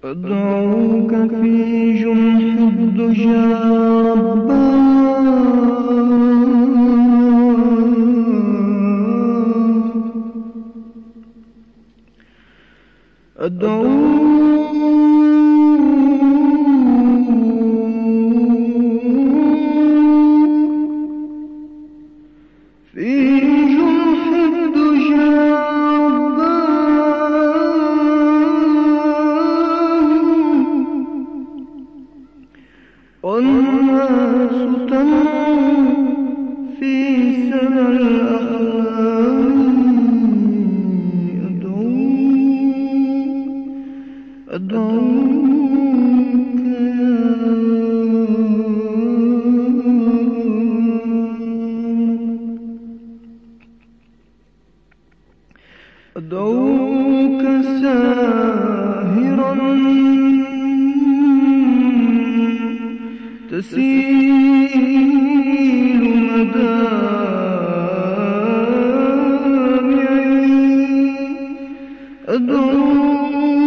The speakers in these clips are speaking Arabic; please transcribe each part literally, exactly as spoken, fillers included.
أدعوك في جنح الدجى ربا أدعوك في جنح الدجى ربا والناس تنام في سما الأحلام أدعوك أدعوك ساهرا تسيل مدامعي أدعوك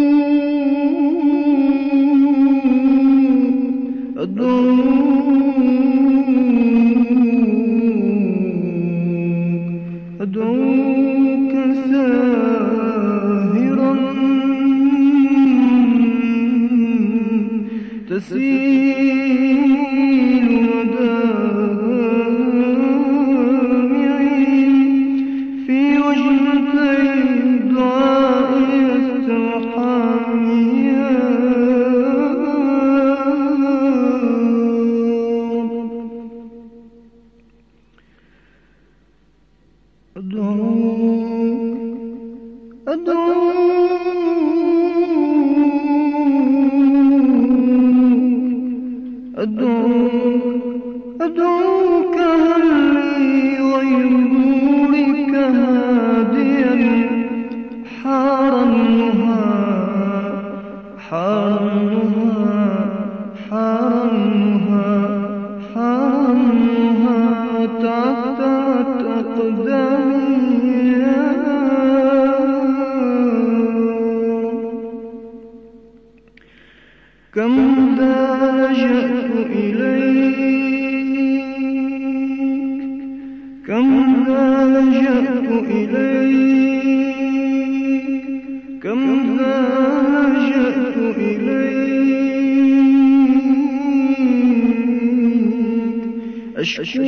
أدعوك ساهرا تسيل مدامعي في وجنتي دعائي السرحانية أدعوك أدعوك أدعوك أدعوك هل لي غير نورك هاديا حار النهى حار النهى حار النهى حار النهى تعثرت أقدامي كم ذا لجأت إليك كم ذا لجأت إليك كم ذا لجأت إليك أشكو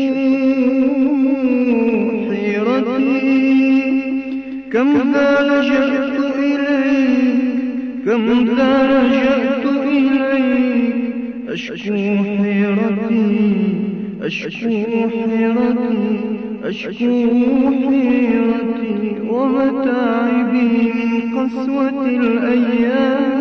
حيرتي كم ذا لجأت إليك كم ذا لجأت إليك أشكو حيرتي أشكو حيرتي أشكو حيرتي ومتاعبي من قسوة الأيام